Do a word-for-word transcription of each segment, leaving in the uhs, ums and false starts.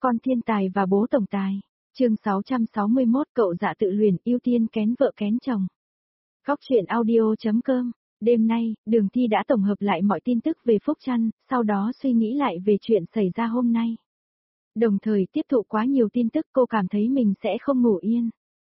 Con thiên tài và bố tổng tài. Chương sáu trăm sáu mươi mốt cậu dạ tự luyện ưu tiên kén vợ kén chồng. Góc truyện audio chấm com. Đêm nay, Đường Thi đã tổng hợp lại mọi tin tức về Phúc Trăn, sau đó suy nghĩ lại về chuyện xảy ra hôm nay. Đồng thời tiếp thụ quá nhiều tin tức, cô cảm thấy mình sẽ không ngủ yên.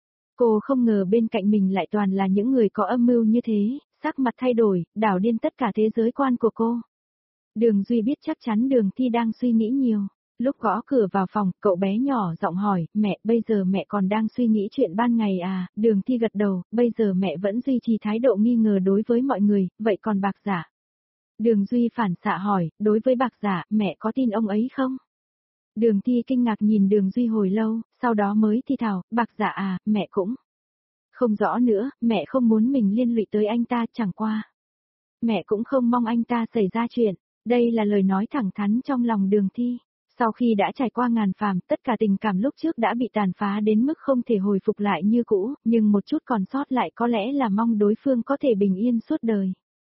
Cô không ngờ bên cạnh mình lại toàn là những người có âm mưu như thế, sắc mặt thay đổi, đảo điên tất cả thế giới quan của cô. Đường Duy biết chắc chắn Đường Thi đang suy nghĩ nhiều. Lúc gõ cửa vào phòng, cậu bé nhỏ giọng hỏi, mẹ, bây giờ mẹ còn đang suy nghĩ chuyện ban ngày à? Đường Thi gật đầu, bây giờ mẹ vẫn duy trì thái độ nghi ngờ đối với mọi người, vậy còn Bạc Dạ? Đường Duy phản xạ hỏi, đối với Bạc Dạ, mẹ có tin ông ấy không? Đường Thi kinh ngạc nhìn Đường Duy hồi lâu, sau đó mới thì thào, Bạc Dạ à, mẹ cũng không rõ nữa, mẹ không muốn mình liên lụy tới anh ta, chẳng qua. Mẹ cũng không mong anh ta xảy ra chuyện, đây là lời nói thẳng thắn trong lòng Đường Thi. Sau khi đã trải qua ngàn phàm, tất cả tình cảm lúc trước đã bị tàn phá đến mức không thể hồi phục lại như cũ, nhưng một chút còn sót lại có lẽ là mong đối phương có thể bình yên suốt đời.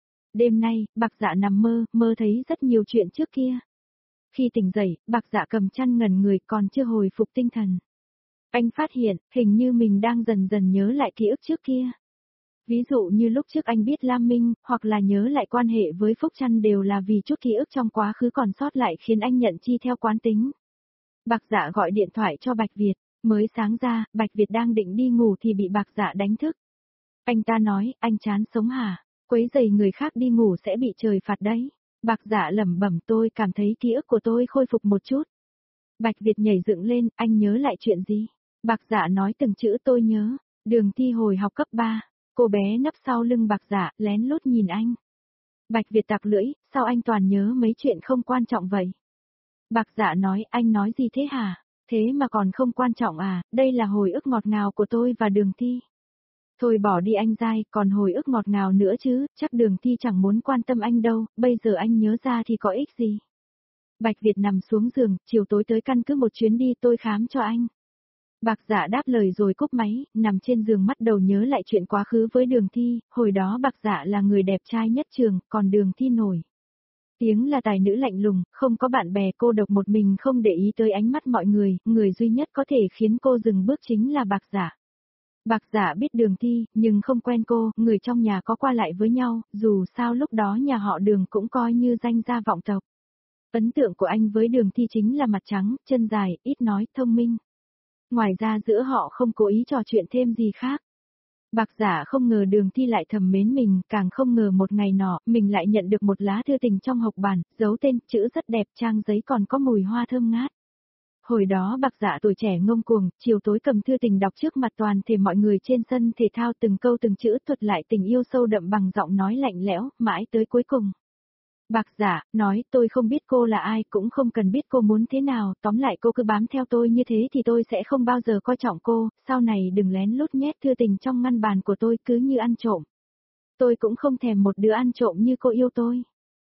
Đêm nay, Bạc Dạ nằm mơ, mơ thấy rất nhiều chuyện trước kia. Khi tỉnh dậy, Bạc Dạ cầm chăn ngẩn người còn chưa hồi phục tinh thần. Anh phát hiện, hình như mình đang dần dần nhớ lại ký ức trước kia. Ví dụ như lúc trước anh biết Lam Minh, hoặc là nhớ lại quan hệ với Phúc Trăn đều là vì chút ký ức trong quá khứ còn sót lại khiến anh nhận chi theo quán tính. Bạc Dạ gọi điện thoại cho Bạch Việt, mới sáng ra, Bạch Việt đang định đi ngủ thì bị Bạc Dạ đánh thức. Anh ta nói, anh chán sống hả? Quấy rầy người khác đi ngủ sẽ bị trời phạt đấy. Bạc Dạ lẩm bẩm, tôi cảm thấy ký ức của tôi khôi phục một chút. Bạch Việt nhảy dựng lên, anh nhớ lại chuyện gì? Bạc Dạ nói từng chữ tôi nhớ, Đường Thi hồi học cấp ba. Cô bé nấp sau lưng Bạc Dạ, lén lút nhìn anh. Bạch Việt tặc lưỡi, sao anh toàn nhớ mấy chuyện không quan trọng vậy? Bạc Dạ nói, anh nói gì thế hả? Thế mà còn không quan trọng à, đây là hồi ức ngọt ngào của tôi và Đường Thi. Thôi bỏ đi anh dai, còn hồi ức ngọt ngào nữa chứ, chắc Đường Thi chẳng muốn quan tâm anh đâu, bây giờ anh nhớ ra thì có ích gì? Bạch Việt nằm xuống giường, chiều tối tới căn cứ một chuyến đi tôi khám cho anh. Bạc Dạ đáp lời rồi cúp máy, nằm trên giường bắt đầu nhớ lại chuyện quá khứ với Đường Thi, hồi đó Bạc Dạ là người đẹp trai nhất trường, còn Đường Thi nổi tiếng là tài nữ lạnh lùng, không có bạn bè, cô độc một mình, không để ý tới ánh mắt mọi người, người duy nhất có thể khiến cô dừng bước chính là Bạc Dạ. Bạc Dạ biết Đường Thi, nhưng không quen cô, người trong nhà có qua lại với nhau, dù sao lúc đó nhà họ Đường cũng coi như danh gia vọng tộc. Ấn tượng của anh với Đường Thi chính là mặt trắng, chân dài, ít nói, thông minh. Ngoài ra giữa họ không cố ý trò chuyện thêm gì khác. Bạc Dạ không ngờ Đường Thi lại thầm mến mình, càng không ngờ một ngày nọ, mình lại nhận được một lá thư tình trong hộp bản, dấu tên, chữ rất đẹp, trang giấy còn có mùi hoa thơm ngát. Hồi đó Bạc Dạ tuổi trẻ ngông cuồng, chiều tối cầm thư tình đọc trước mặt toàn thể mọi người trên sân thể thao, từng câu từng chữ thuật lại tình yêu sâu đậm bằng giọng nói lạnh lẽo, mãi tới cuối cùng. Bạc Dạ nói, tôi không biết cô là ai, cũng không cần biết cô muốn thế nào, tóm lại cô cứ bám theo tôi như thế thì tôi sẽ không bao giờ coi trọng cô, sau này đừng lén lút nhét thư tình trong ngăn bàn của tôi cứ như ăn trộm. Tôi cũng không thèm một đứa ăn trộm như cô yêu tôi.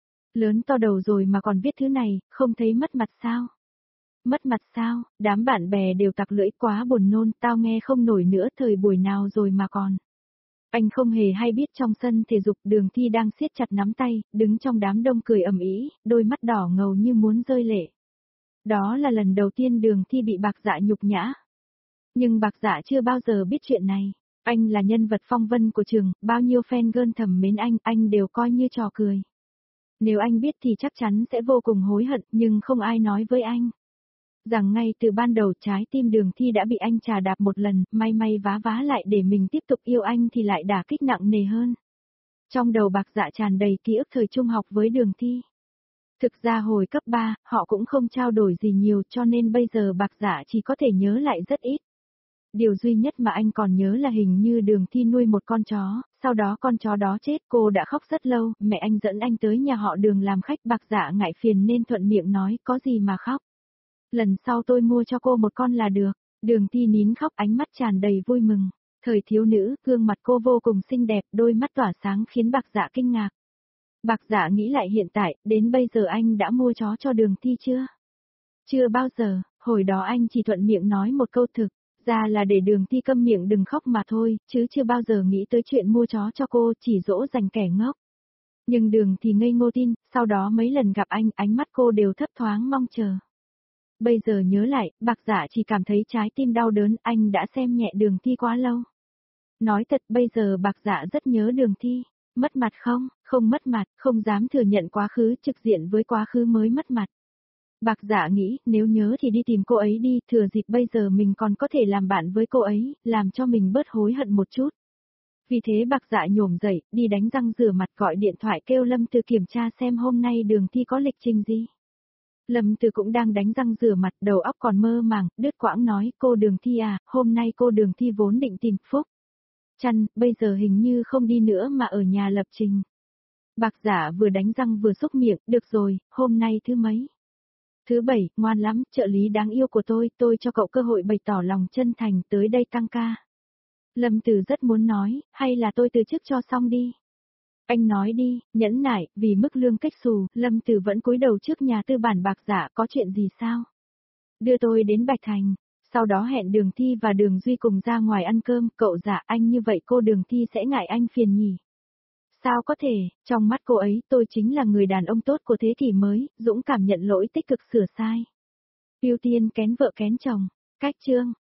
Lớn to đầu rồi mà còn viết thứ này, không thấy mất mặt sao? Mất mặt sao, đám bạn bè đều tặc lưỡi, quá buồn nôn, tao nghe không nổi nữa, thời buổi nào rồi mà còn. Anh không hề hay biết trong sân thể dục Đường Thi đang siết chặt nắm tay, đứng trong đám đông cười ầm ĩ, đôi mắt đỏ ngầu như muốn rơi lệ. Đó là lần đầu tiên Đường Thi bị Bạc Dạ nhục nhã. Nhưng Bạc Dạ chưa bao giờ biết chuyện này. Anh là nhân vật phong vân của trường, bao nhiêu fan girl thầm mến anh, anh đều coi như trò cười. Nếu anh biết thì chắc chắn sẽ vô cùng hối hận, nhưng không ai nói với anh. Rằng ngay từ ban đầu trái tim Đường Thi đã bị anh trà đạp một lần, may may vá vá lại để mình tiếp tục yêu anh thì lại đả kích nặng nề hơn. Trong đầu Bạc Dạ tràn đầy ký ức thời trung học với Đường Thi. Thực ra hồi cấp ba, họ cũng không trao đổi gì nhiều cho nên bây giờ Bạc Dạ chỉ có thể nhớ lại rất ít. Điều duy nhất mà anh còn nhớ là hình như Đường Thi nuôi một con chó, sau đó con chó đó chết, cô đã khóc rất lâu, mẹ anh dẫn anh tới nhà họ Đường làm khách. Bạc Dạ ngại phiền nên thuận miệng nói, có gì mà khóc. Lần sau tôi mua cho cô một con là được. Đường Thi nín khóc, ánh mắt tràn đầy vui mừng. Thời thiếu nữ, gương mặt cô vô cùng xinh đẹp, đôi mắt tỏa sáng khiến Bạc Dạ kinh ngạc. Bạc Dạ nghĩ lại hiện tại, đến bây giờ anh đã mua chó cho Đường Thi chưa? Chưa bao giờ, hồi đó anh chỉ thuận miệng nói một câu thực, ra là để Đường Thi câm miệng đừng khóc mà thôi, chứ chưa bao giờ nghĩ tới chuyện mua chó cho cô, chỉ dỗ dành kẻ ngốc. Nhưng Đường Thi ngây ngô tin, sau đó mấy lần gặp anh, ánh mắt cô đều thấp thoáng mong chờ. Bây giờ nhớ lại, Bạc Dạ chỉ cảm thấy trái tim đau đớn, anh đã xem nhẹ Đường Thi quá lâu. Nói thật bây giờ Bạc Dạ rất nhớ Đường Thi. Mất mặt không, không mất mặt, không dám thừa nhận quá khứ, trực diện với quá khứ mới mất mặt. Bạc Dạ nghĩ, nếu nhớ thì đi tìm cô ấy đi, thừa dịp bây giờ mình còn có thể làm bạn với cô ấy, làm cho mình bớt hối hận một chút. Vì thế Bạc Dạ nhổm dậy, đi đánh răng rửa mặt, gọi điện thoại kêu Lâm Từ kiểm tra xem hôm nay Đường Thi có lịch trình gì. Lâm Từ cũng đang đánh răng rửa mặt, đầu óc còn mơ màng, đứt quãng nói, cô Đường Thi à, hôm nay cô Đường Thi vốn định tìm Phúc Trăn, bây giờ hình như không đi nữa mà ở nhà lập trình. Bạc Dạ vừa đánh răng vừa xúc miệng, được rồi, hôm nay thứ mấy? Thứ bảy, ngoan lắm, trợ lý đáng yêu của tôi, tôi cho cậu cơ hội bày tỏ lòng chân thành tới đây tăng ca. Lâm Từ rất muốn nói, hay là tôi từ chức cho xong đi. Anh nói đi, nhẫn nại, vì mức lương cách xù, Lâm Từ vẫn cúi đầu trước nhà tư bản Bạc Dạ, có chuyện gì sao? Đưa tôi đến Bạch Thành, sau đó hẹn Đường Thi và Đường Duy cùng ra ngoài ăn cơm, cậu Dạ anh như vậy cô Đường Thi sẽ ngại anh phiền nhỉ? Sao có thể, trong mắt cô ấy tôi chính là người đàn ông tốt của thế kỷ mới, dũng cảm nhận lỗi tích cực sửa sai. Ưu tiên kén vợ kén chồng, cách chương.